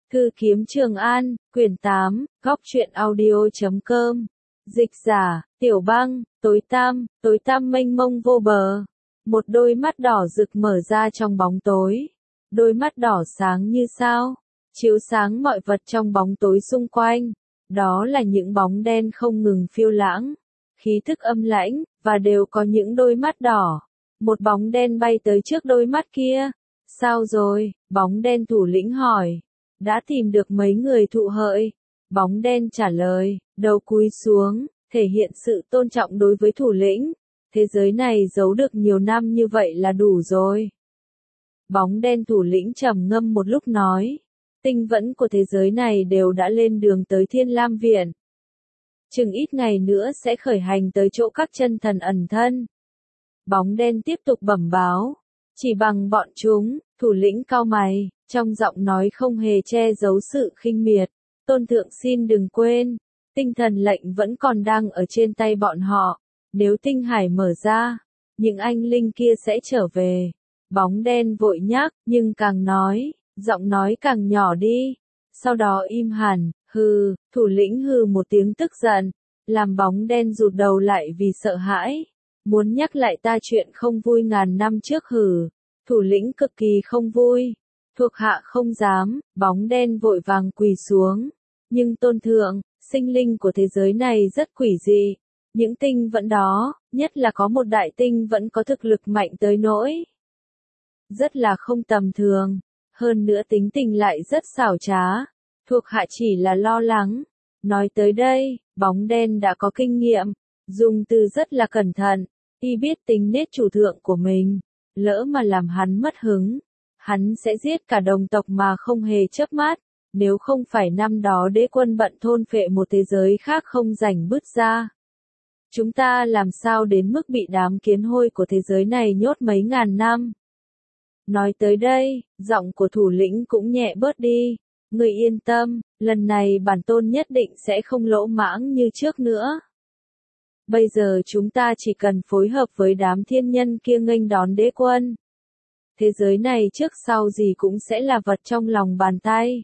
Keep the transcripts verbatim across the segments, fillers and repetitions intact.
Thư kiếm Trường An, quyển tám, góc truyện audio.com. Dịch giả, Tiểu Băng, tối tăm, tối tăm mênh mông vô bờ. Một đôi mắt đỏ rực mở ra trong bóng tối. Đôi mắt đỏ sáng như sao, chiếu sáng mọi vật trong bóng tối xung quanh. Đó là những bóng đen không ngừng phiêu lãng, khí thức âm lãnh, và đều có những đôi mắt đỏ. Một bóng đen bay tới trước đôi mắt kia. Sao rồi? Bóng đen thủ lĩnh hỏi. Đã tìm được mấy người thụ hợi? Bóng đen trả lời, đầu cúi xuống, thể hiện sự tôn trọng đối với thủ lĩnh. Thế giới này giấu được nhiều năm như vậy là đủ rồi. Bóng đen thủ lĩnh trầm ngâm một lúc nói, tinh vẫn của thế giới này đều đã lên đường tới Thiên Lam Viện. Chừng ít ngày nữa sẽ khởi hành tới chỗ các chân thần ẩn thân. Bóng đen tiếp tục bẩm báo, chỉ bằng bọn chúng, thủ lĩnh cau mày, trong giọng nói không hề che giấu sự khinh miệt. Tôn thượng xin đừng quên, tinh thần lệnh vẫn còn đang ở trên tay bọn họ. Nếu tinh hải mở ra, những anh linh kia sẽ trở về. Bóng đen vội nhắc, nhưng càng nói, giọng nói càng nhỏ đi. Sau đó im hẳn, hừ, thủ lĩnh hừ một tiếng tức giận, làm bóng đen rụt đầu lại vì sợ hãi. Muốn nhắc lại ta chuyện không vui ngàn năm trước hừ. Thủ lĩnh cực kỳ không vui. Thuộc hạ không dám, bóng đen vội vàng quỳ xuống. Nhưng tôn thượng, sinh linh của thế giới này rất quỷ dị. Những tinh vẫn đó, nhất là có một đại tinh vẫn có thực lực mạnh tới nỗi. Rất là không tầm thường. Hơn nữa tính tình lại rất xảo trá. Thuộc hạ chỉ là lo lắng. Nói tới đây, bóng đen đã có kinh nghiệm. Dùng từ rất là cẩn thận. Y biết tính nết chủ thượng của mình. Lỡ mà làm hắn mất hứng. Hắn sẽ giết cả đồng tộc mà không hề chớp mắt. Nếu không phải năm đó đế quân bận thôn phệ một thế giới khác không rảnh bứt ra. Chúng ta làm sao đến mức bị đám kiến hôi của thế giới này nhốt mấy ngàn năm. Nói tới đây, giọng của thủ lĩnh cũng nhẹ bớt đi. Người yên tâm, lần này bản tôn nhất định sẽ không lỗ mãng như trước nữa. Bây giờ chúng ta chỉ cần phối hợp với đám thiên nhân kia nghênh đón đế quân. Thế giới này trước sau gì cũng sẽ là vật trong lòng bàn tay.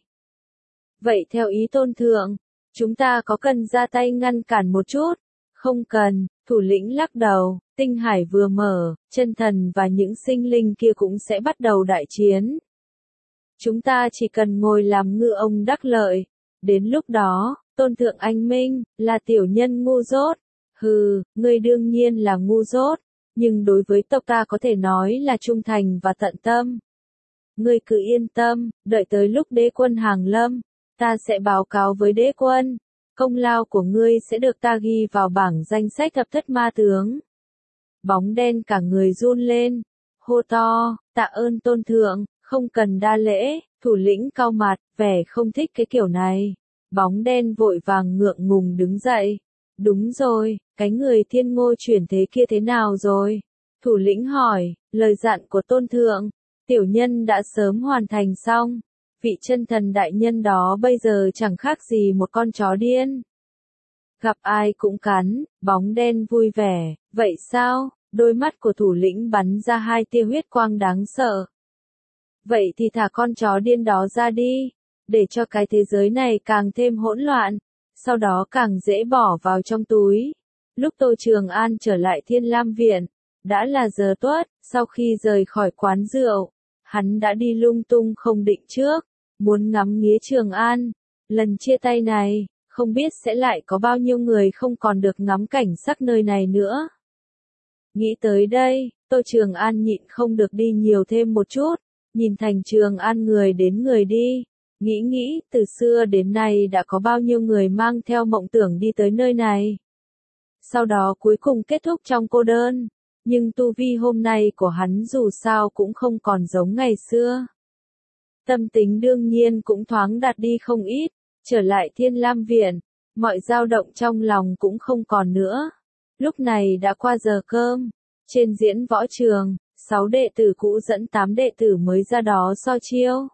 Vậy theo ý tôn thượng, chúng ta có cần ra tay ngăn cản một chút? Không cần, thủ lĩnh lắc đầu, tinh hải vừa mở, chân thần và những sinh linh kia cũng sẽ bắt đầu đại chiến. Chúng ta chỉ cần ngồi làm ngư ông đắc lợi. Đến lúc đó, tôn thượng anh minh, là tiểu nhân ngu dốt. Hừ, ngươi đương nhiên là ngu dốt, nhưng đối với tộc ta có thể nói là trung thành và tận tâm. Ngươi cứ yên tâm, đợi tới lúc đế quân hàng lâm, ta sẽ báo cáo với đế quân. Công lao của ngươi sẽ được ta ghi vào bảng danh sách thập thất ma tướng. Bóng đen cả người run lên, hô to, tạ ơn tôn thượng, không cần đa lễ. Thủ lĩnh cau mặt, vẻ không thích cái kiểu này. Bóng đen vội vàng ngượng ngùng đứng dậy. Đúng rồi, cái người thiên ngô chuyển thế kia thế nào rồi? Thủ lĩnh hỏi, lời dặn của tôn thượng, tiểu nhân đã sớm hoàn thành xong. Vị chân thần đại nhân đó bây giờ chẳng khác gì một con chó điên. Gặp ai cũng cắn, bóng đen vui vẻ, vậy sao? Đôi mắt của thủ lĩnh bắn ra hai tia huyết quang đáng sợ. Vậy thì thả con chó điên đó ra đi, để cho cái thế giới này càng thêm hỗn loạn, sau đó càng dễ bỏ vào trong túi. Lúc Tô Trường An trở lại Thiên Lam Viện, đã là giờ tuất, sau khi rời khỏi quán rượu, hắn đã đi lung tung không định trước, muốn ngắm nghía Trường An. Lần chia tay này, không biết sẽ lại có bao nhiêu người không còn được ngắm cảnh sắc nơi này nữa. Nghĩ tới đây, Tô Trường An nhịn không được đi nhiều thêm một chút, nhìn thành Trường An người đến người đi. Nghĩ nghĩ, từ xưa đến nay đã có bao nhiêu người mang theo mộng tưởng đi tới nơi này. Sau đó cuối cùng kết thúc trong cô đơn. Nhưng tu vi hôm nay của hắn dù sao cũng không còn giống ngày xưa. Tâm tính đương nhiên cũng thoáng đạt đi không ít. Trở lại Thiên Lam Viện, mọi dao động trong lòng cũng không còn nữa. Lúc này đã qua giờ cơm. Trên diễn võ trường, sáu đệ tử cũ dẫn tám đệ tử mới ra đó so chiêu.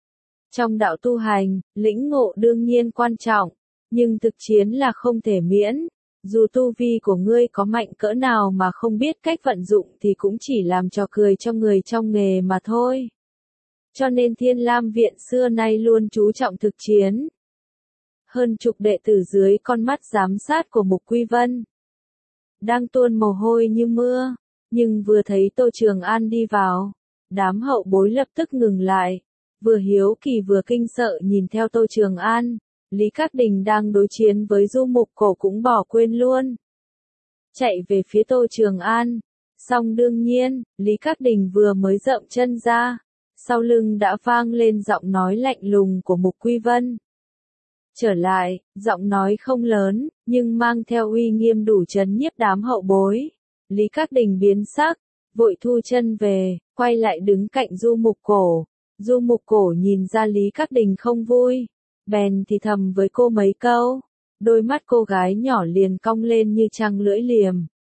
Trong đạo tu hành, lĩnh ngộ đương nhiên quan trọng, nhưng thực chiến là không thể miễn. Dù tu vi của ngươi có mạnh cỡ nào mà không biết cách vận dụng thì cũng chỉ làm trò cười cho người trong nghề mà thôi. cho nên Thiên Lam Viện xưa nay luôn chú trọng thực chiến. Hơn chục đệ tử dưới con mắt giám sát của Mục Quy Vân đang tuôn mồ hôi như mưa, nhưng vừa thấy Tô Trường An đi vào, đám hậu bối lập tức ngừng lại, vừa hiếu kỳ vừa kinh sợ nhìn theo Tô Trường An. Lý Các Đình đang đối chiến với Du Mục Cổ cũng bỏ quên luôn, chạy về phía Tô Trường An. Song đương nhiên, Lý Các Đình vừa mới dậm chân ra, sau lưng đã vang lên giọng nói lạnh lùng của Mục Quy Vân. Trở lại, giọng nói không lớn, nhưng mang theo uy nghiêm đủ trấn nhiếp đám hậu bối. Lý Các Đình biến sắc, vội thu chân về, quay lại đứng cạnh Du Mục Cổ. Du Mục Cổ nhìn ra Lý Các Đình không vui, bèn thì thầm với cô mấy câu. Đôi mắt cô gái nhỏ liền cong lên như trăng lưỡi liềm.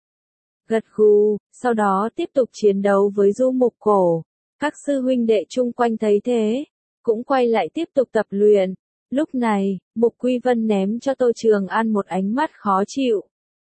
Gật gù, sau đó tiếp tục chiến đấu với Du Mục Cổ. Các sư huynh đệ chung quanh thấy thế, cũng quay lại tiếp tục tập luyện. Lúc này, Mục Quy Vân ném cho Tô Trường An một ánh mắt khó chịu.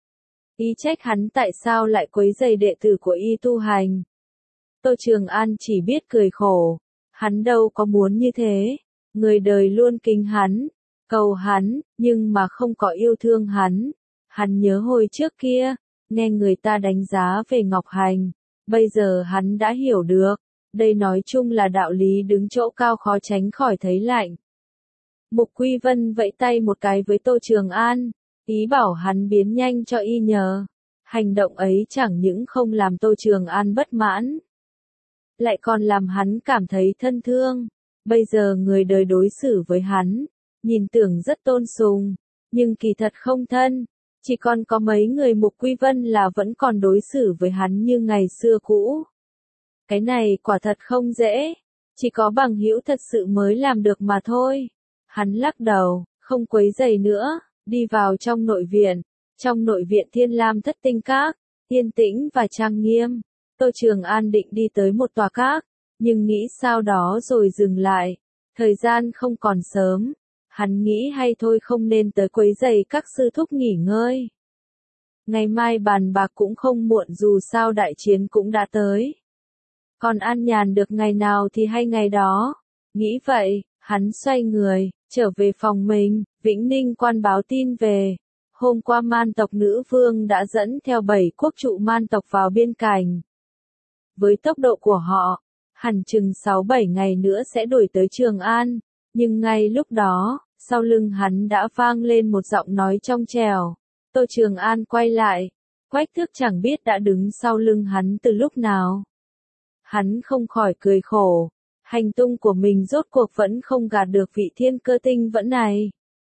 Y trách hắn tại sao lại quấy rầy đệ tử của y tu hành. Tô Trường An chỉ biết cười khổ. Hắn đâu có muốn như thế. Người đời luôn kính hắn, cầu hắn, nhưng mà không có yêu thương hắn. Hắn nhớ hồi trước kia, nghe người ta đánh giá về Ngọc Hành. Bây giờ hắn đã hiểu được. Đây nói chung là đạo lý đứng chỗ cao khó tránh khỏi thấy lạnh. Mục Quy Vân vẫy tay một cái với Tô Trường An, ý bảo hắn biến nhanh cho y nhờ. Hành động ấy chẳng những không làm Tô Trường An bất mãn, lại còn làm hắn cảm thấy thân thương. Bây giờ người đời đối xử với hắn, nhìn tưởng rất tôn sùng, nhưng kỳ thật không thân. Chỉ còn có mấy người Mục Quy Vân là vẫn còn đối xử với hắn như ngày xưa cũ. Cái này quả thật không dễ, chỉ có bằng hữu thật sự mới làm được mà thôi. Hắn lắc đầu, không quấy rầy nữa, đi vào trong nội viện. Trong nội viện Thiên Lam Thất Tinh Các, yên tĩnh và trang nghiêm. Tô Trường An định đi tới một tòa các, nhưng nghĩ sao đó rồi dừng lại. Thời gian không còn sớm, hắn nghĩ hay thôi không nên tới quấy rầy các sư thúc nghỉ ngơi. Ngày mai bàn bạc cũng không muộn, dù sao đại chiến cũng đã tới. Còn an nhàn được ngày nào thì hay ngày đó. Nghĩ vậy, hắn xoay người, trở về phòng mình. Vĩnh Ninh quan báo tin về. Hôm qua Man tộc nữ vương đã dẫn theo bảy quốc trụ Man tộc vào biên cảnh. Với tốc độ của họ, hẳn chừng sáu bảy ngày nữa sẽ đuổi tới Trường An. Nhưng ngay lúc đó, sau lưng hắn đã vang lên một giọng nói trong trẻo. Tô Trường An quay lại. Quách Thước chẳng biết đã đứng sau lưng hắn từ lúc nào. Hắn không khỏi cười khổ. Hành tung của mình rốt cuộc vẫn không gạt được vị thiên cơ tinh vẫn này.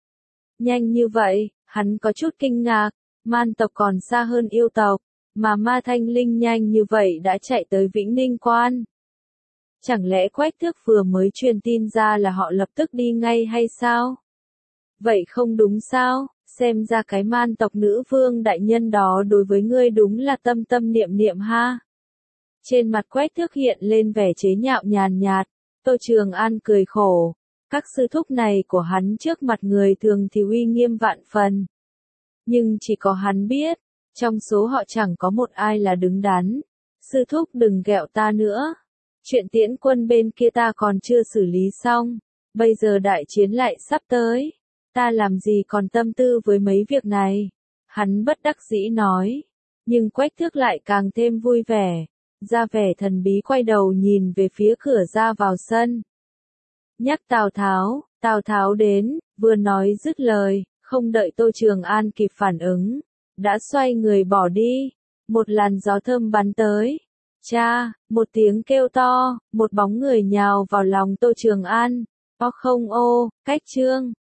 Nhanh như vậy, hắn có chút kinh ngạc. Man tộc còn xa hơn yêu tộc, mà ma thanh linh nhanh như vậy đã chạy tới Vĩnh Ninh quan. Chẳng lẽ Quách Thước vừa mới truyền tin ra là họ lập tức đi ngay hay sao? Vậy không đúng sao? Xem ra cái Man tộc nữ vương đại nhân đó đối với ngươi đúng là tâm tâm niệm niệm ha. Trên mặt Quách Thước hiện lên vẻ chế nhạo nhàn nhạt. Tô Trường An cười khổ. Các sư thúc này của hắn trước mặt người thường thì uy nghiêm vạn phần. Nhưng chỉ có hắn biết, trong số họ chẳng có một ai là đứng đắn. Sư thúc đừng ghẹo ta nữa. Chuyện tiễn quân bên kia ta còn chưa xử lý xong. Bây giờ đại chiến lại sắp tới. Ta làm gì còn tâm tư với mấy việc này. Hắn bất đắc dĩ nói. Nhưng Quách Thước lại càng thêm vui vẻ. Ra vẻ thần bí quay đầu nhìn về phía cửa ra vào sân. Nhắc Tào Tháo, Tào Tháo đến, vừa nói dứt lời, không đợi Tô Trường An kịp phản ứng, đã xoay người bỏ đi. Một làn gió thơm bắn tới. Cha, một tiếng kêu to, một bóng người nhào vào lòng Tô Trường An. O không ô, cách chương.